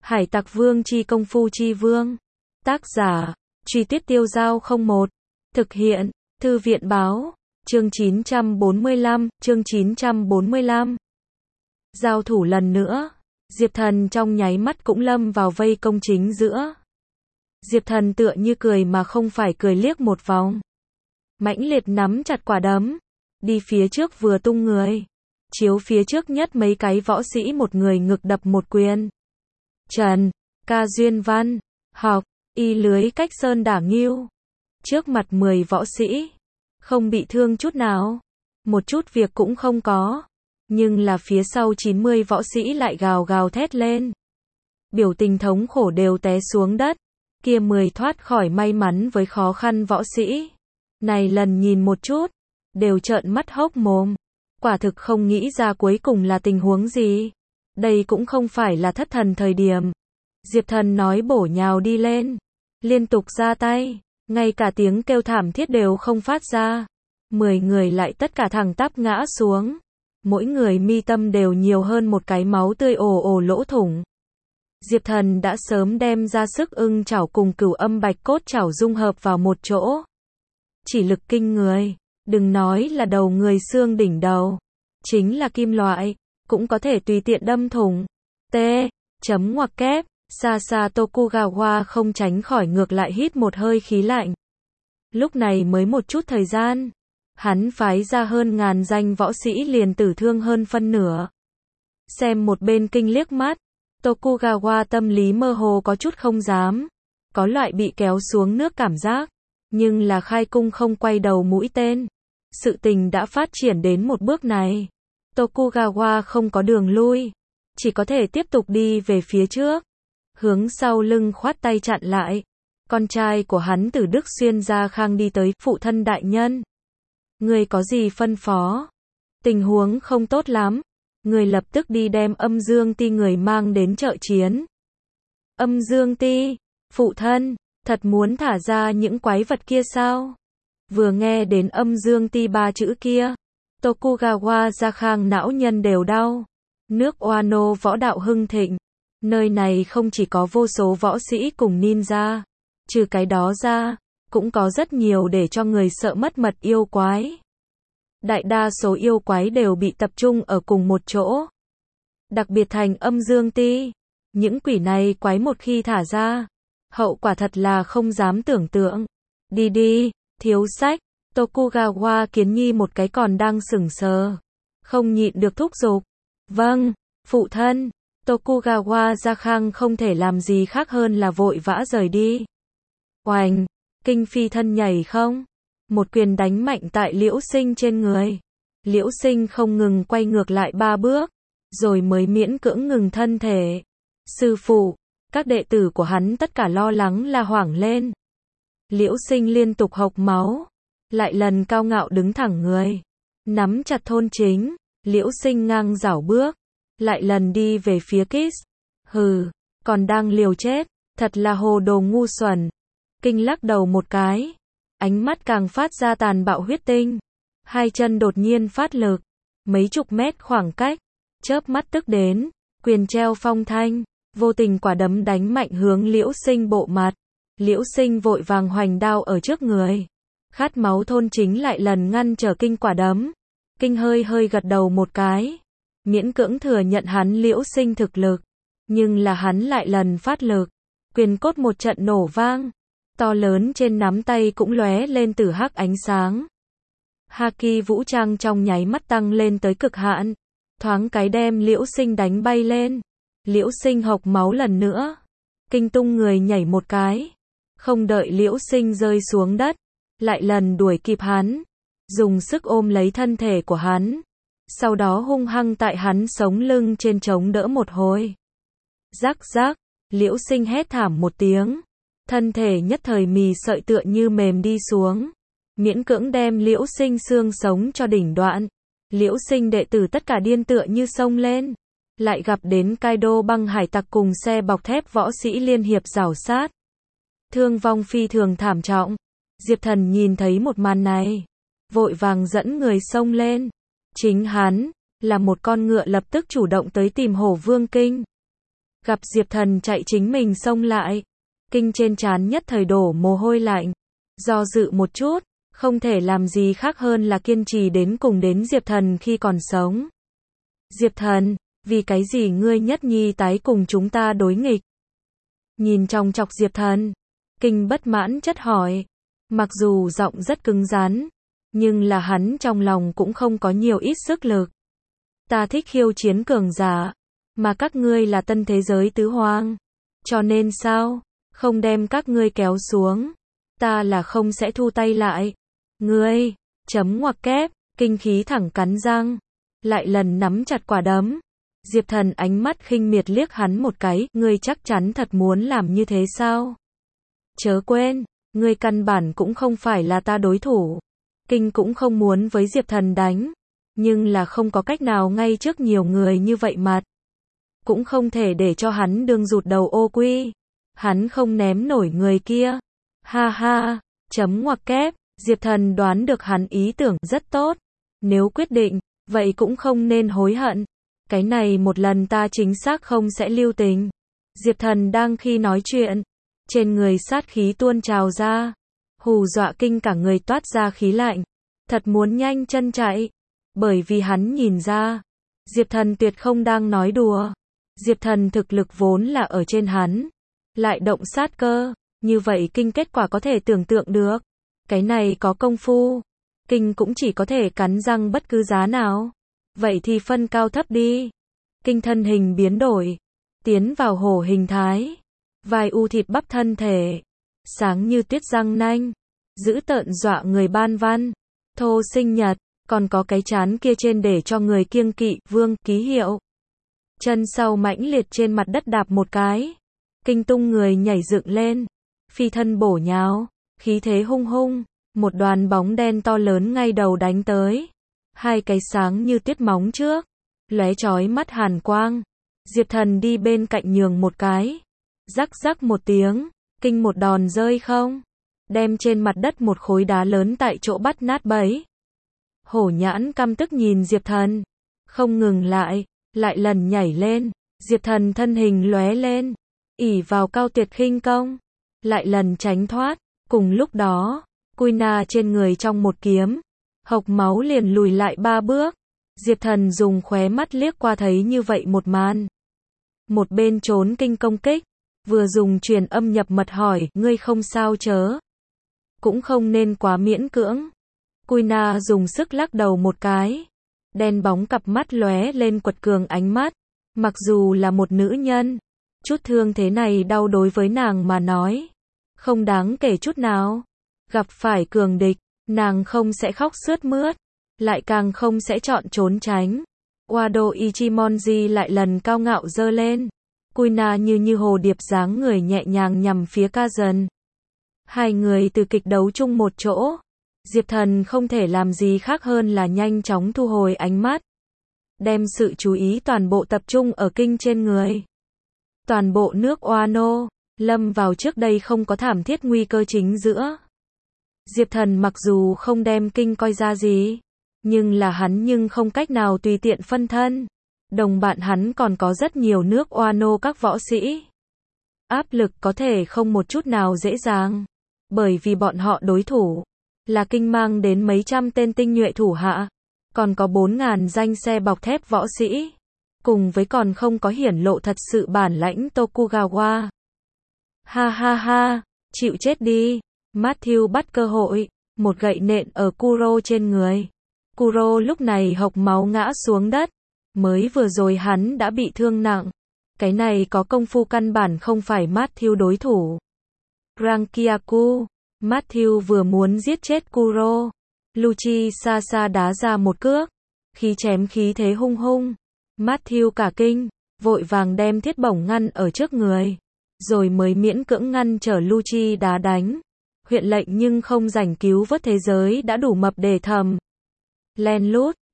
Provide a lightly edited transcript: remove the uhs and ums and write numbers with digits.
Hải Tặc Vương chi công phu chi vương. Tác giả, Truy Tuyết Tiêu Dao 01. Thực hiện, Thư viện báo, chương 945. Giao thủ lần nữa, Diệp Thần trong nháy mắt cũng lâm vào vây công chính giữa. Diệp Thần tựa như cười mà không phải cười liếc một vòng. Mãnh liệt nắm chặt quả đấm, đi phía trước vừa tung người. Chiếu phía trước nhất mấy cái võ sĩ một người ngực đập một quyền. Trần, ca duyên văn, học, y lưới cách sơn đả ngưu. Trước mặt 10 võ sĩ, không bị thương chút nào. Một chút việc cũng không có. Nhưng là phía sau 90 võ sĩ lại gào gào thét lên. Biểu tình thống khổ đều té xuống đất. Kia 10 thoát khỏi may mắn với khó khăn võ sĩ. Này lần nhìn một chút, đều trợn mắt hốc mồm. Quả thực không nghĩ ra cuối cùng là tình huống gì. Đây cũng không phải là thất thần thời điểm. Diệp Thần nói bổ nhào đi lên. Liên tục ra tay. Ngay cả tiếng kêu thảm thiết đều không phát ra. 10 người lại tất cả thẳng tắp ngã xuống. Mỗi người mi tâm đều nhiều hơn một cái máu tươi ồ ồ lỗ thủng. Diệp Thần đã sớm đem ra sức ưng chảo cùng cửu âm bạch cốt chảo dung hợp vào một chỗ. Chỉ lực kinh người. Đừng nói là đầu người xương đỉnh đầu. Chính là kim loại. Cũng có thể tùy tiện đâm thủng. T. Chấm ngoặc kép. Xa xa Tokugawa không tránh khỏi ngược lại hít một hơi khí lạnh. Lúc này mới một chút thời gian. Hắn phái ra hơn ngàn danh võ sĩ liền tử thương hơn phân nửa. Xem một bên kinh liếc mắt. Tokugawa tâm lý mơ hồ có chút không dám. Có loại bị kéo xuống nước cảm giác. Nhưng là khai cung không quay đầu mũi tên. Sự tình đã phát triển đến một bước này. Tokugawa không có đường lui. Chỉ có thể tiếp tục đi về phía trước. Hướng sau lưng khoát tay chặn lại. Con trai của hắn từ Đức Xuyên Gia Khang đi tới, phụ thân đại nhân. Người có gì phân phó? Tình huống không tốt lắm. Người lập tức đi đem Âm Dương Ti người mang đến trợ chiến. Âm Dương Ti, phụ thân, thật muốn thả ra những quái vật kia sao? Vừa nghe đến Âm Dương Ti 3 chữ kia, Tokugawa Gia Khang não nhân đều đau. Nước Wano võ đạo hưng thịnh. Nơi này không chỉ có vô số võ sĩ cùng ninja. Trừ cái đó ra, cũng có rất nhiều để cho người sợ mất mật yêu quái. Đại đa số yêu quái đều bị tập trung ở cùng một chỗ. Đặc biệt thành Âm Dương Ti. Những quỷ này quái một khi thả ra. Hậu quả thật là không dám tưởng tượng. Đi đi, thiếu sách. Tokugawa Kiến Nhi một cái còn đang sững sờ. Không nhịn được thúc giục. Vâng, phụ thân. Tokugawa Gia Khang không thể làm gì khác hơn là vội vã rời đi. Oành, kinh phi thân nhảy không? Một quyền đánh mạnh tại Liễu Sinh trên người. Liễu Sinh không ngừng quay ngược lại 3 bước, rồi mới miễn cưỡng ngừng thân thể. Sư phụ, các đệ tử của hắn tất cả lo lắng la hoảng lên. Liễu Sinh liên tục hộc máu, lại lần cao ngạo đứng thẳng người, nắm chặt thôn chính. Liễu Sinh ngang dảo bước, lại lần đi về phía Kiss. Hừ, còn đang liều chết, thật là hồ đồ ngu xuẩn. Kinh lắc đầu một cái, ánh mắt càng phát ra tàn bạo huyết tinh. Hai chân đột nhiên phát lực, mấy chục mét khoảng cách, chớp mắt tức đến, quyền treo phong thanh, vô tình quả đấm đánh mạnh hướng Liễu Sinh bộ mặt. Liễu Sinh vội vàng hoành đao ở trước người. Khát máu thôn chính lại lần ngăn trở Kinh quả đấm. Kinh hơi hơi gật đầu một cái, miễn cưỡng thừa nhận hắn Liễu Sinh thực lực. Nhưng là hắn lại lần phát lực, quyền cốt một trận nổ vang, to lớn trên nắm tay cũng lóe lên tử hắc ánh sáng. Haki vũ trang trong nháy mắt tăng lên tới cực hạn, thoáng cái đem Liễu Sinh đánh bay lên. Liễu Sinh hộc máu lần nữa, Kinh tung người nhảy một cái, không đợi Liễu Sinh rơi xuống đất, lại lần đuổi kịp hắn, dùng sức ôm lấy thân thể của hắn, sau đó hung hăng tại hắn sống lưng trên chống đỡ một hồi. Rắc rắc, Liễu Sinh hét thảm một tiếng, thân thể nhất thời mì sợi tựa như mềm đi xuống, miễn cưỡng đem Liễu Sinh xương sống cho đỉnh đoạn. Liễu Sinh đệ tử tất cả điên tựa như sông lên, lại gặp đến Kaido băng hải tặc cùng xe bọc thép võ sĩ liên hiệp rảo sát. Thương vong phi thường thảm trọng. Diệp Thần nhìn thấy một màn này, vội vàng dẫn người xông lên. Chính hắn, là một con ngựa lập tức chủ động tới tìm Hổ Vương Kinh. Gặp Diệp Thần chạy chính mình xông lại. Kinh trên trán nhất thời đổ mồ hôi lạnh. Do dự một chút, không thể làm gì khác hơn là kiên trì đến cùng đến Diệp Thần khi còn sống. Diệp Thần, vì cái gì ngươi nhất nhi tái cùng chúng ta đối nghịch? Nhìn chòng chọc Diệp Thần, Kinh bất mãn chất hỏi. Mặc dù giọng rất cứng rắn, nhưng là hắn trong lòng cũng không có nhiều ít sức lực. Ta thích khiêu chiến cường giả, mà các ngươi là tân thế giới tứ hoang. Cho nên sao, không đem các ngươi kéo xuống, ta là không sẽ thu tay lại. Ngươi, chấm ngoặc kép, Kinh khí thẳng cắn răng, lại lần nắm chặt quả đấm. Diệp Thần ánh mắt khinh miệt liếc hắn một cái, ngươi chắc chắn thật muốn làm như thế sao? Chớ quên, ngươi căn bản cũng không phải là ta đối thủ. Kinh cũng không muốn với Diệp Thần đánh, nhưng là không có cách nào ngay trước nhiều người như vậy mặt. Cũng không thể để cho hắn đương rụt đầu ô quy. Hắn không ném nổi người kia. Ha ha, chấm ngoặc kép, Diệp Thần đoán được hắn ý tưởng rất tốt. Nếu quyết định, vậy cũng không nên hối hận. Cái này một lần ta chính xác không sẽ lưu tình. Diệp Thần đang khi nói chuyện, trên người sát khí tuôn trào ra, hù dọa Kinh cả người toát ra khí lạnh, thật muốn nhanh chân chạy, bởi vì hắn nhìn ra, Diệp Thần tuyệt không đang nói đùa. Diệp Thần thực lực vốn là ở trên hắn, lại động sát cơ, như vậy Kinh kết quả có thể tưởng tượng được. Cái này có công phu, Kinh cũng chỉ có thể cắn răng bất cứ giá nào. Vậy thì phân cao thấp đi. Kinh thân hình biến đổi, tiến vào hổ hình thái, vai u thịt bắp thân thể, sáng như tuyết răng nanh, dữ tợn dọa người ban văn, thô sinh nhật, còn có cái chán kia trên để cho người kiêng kỵ, vương, ký hiệu. Chân sau mãnh liệt trên mặt đất đạp một cái, Kinh tung người nhảy dựng lên, phi thân bổ nhào, khí thế hung hung, một đoàn bóng đen to lớn ngay đầu đánh tới. Hai cái sáng như tuyết móng trước, lóe chói mắt hàn quang. Diệp Thần đi bên cạnh nhường một cái, rắc rắc một tiếng, Kinh một đòn rơi không, đem trên mặt đất một khối đá lớn tại chỗ bắt nát bấy. Hổ Nhãn căm tức nhìn Diệp Thần, không ngừng lại lần nhảy lên. Diệp Thần thân hình lóe lên, ỷ vào cao tuyệt khinh công, lại lần tránh thoát. Cùng lúc đó, Kuina trên người trong một kiếm, hộc máu liền lùi lại 3 bước. Diệp Thần dùng khóe mắt liếc qua thấy như vậy một màn. Một bên trốn Kinh công kích, vừa dùng truyền âm nhập mật hỏi, ngươi không sao chớ? Cũng không nên quá miễn cưỡng. Kuina dùng sức lắc đầu một cái, đen bóng cặp mắt lóe lên quật cường ánh mắt. Mặc dù là một nữ nhân, chút thương thế này đau đối với nàng mà nói, không đáng kể chút nào. Gặp phải cường địch, nàng không sẽ khóc sướt mướt, lại càng không sẽ chọn trốn tránh. Wado Ichimonji lại lần cao ngạo dơ lên. Kuina như hồ điệp dáng người nhẹ nhàng nhằm phía Kazan. Hai người từ kịch đấu chung một chỗ. Diệp Thần không thể làm gì khác hơn là nhanh chóng thu hồi ánh mắt, đem sự chú ý toàn bộ tập trung ở Kinh trên người. Toàn bộ nước Wano lâm vào trước đây không có thảm thiết nguy cơ chính giữa. Diệp Thần mặc dù không đem Kinh coi ra gì, nhưng là hắn nhưng không cách nào tùy tiện phân thân. Đồng bạn hắn còn có rất nhiều nước Wano các võ sĩ. Áp lực có thể không một chút nào dễ dàng, bởi vì bọn họ đối thủ là Kinh mang đến mấy trăm tên tinh nhuệ thủ hạ, còn có 4.000 danh xe bọc thép võ sĩ, cùng với còn không có hiển lộ thật sự bản lãnh Tokugawa. Ha ha ha, chịu chết đi. Matthew bắt cơ hội, một gậy nện ở Kuro trên người. Kuro lúc này hộc máu ngã xuống đất, mới vừa rồi hắn đã bị thương nặng. Cái này có công phu căn bản không phải Matthew đối thủ. Rankiaku, Matthew vừa muốn giết chết Kuro, Luchi xa xa đá ra một cước, khí chém khí thế hung hung. Matthew cả kinh, vội vàng đem thiết bổng ngăn ở trước người, rồi mới miễn cưỡng ngăn trở Luchi đá đánh. Huyện lệnh nhưng không rảnh cứu vớt thế giới đã đủ mập để thầm. Len lút,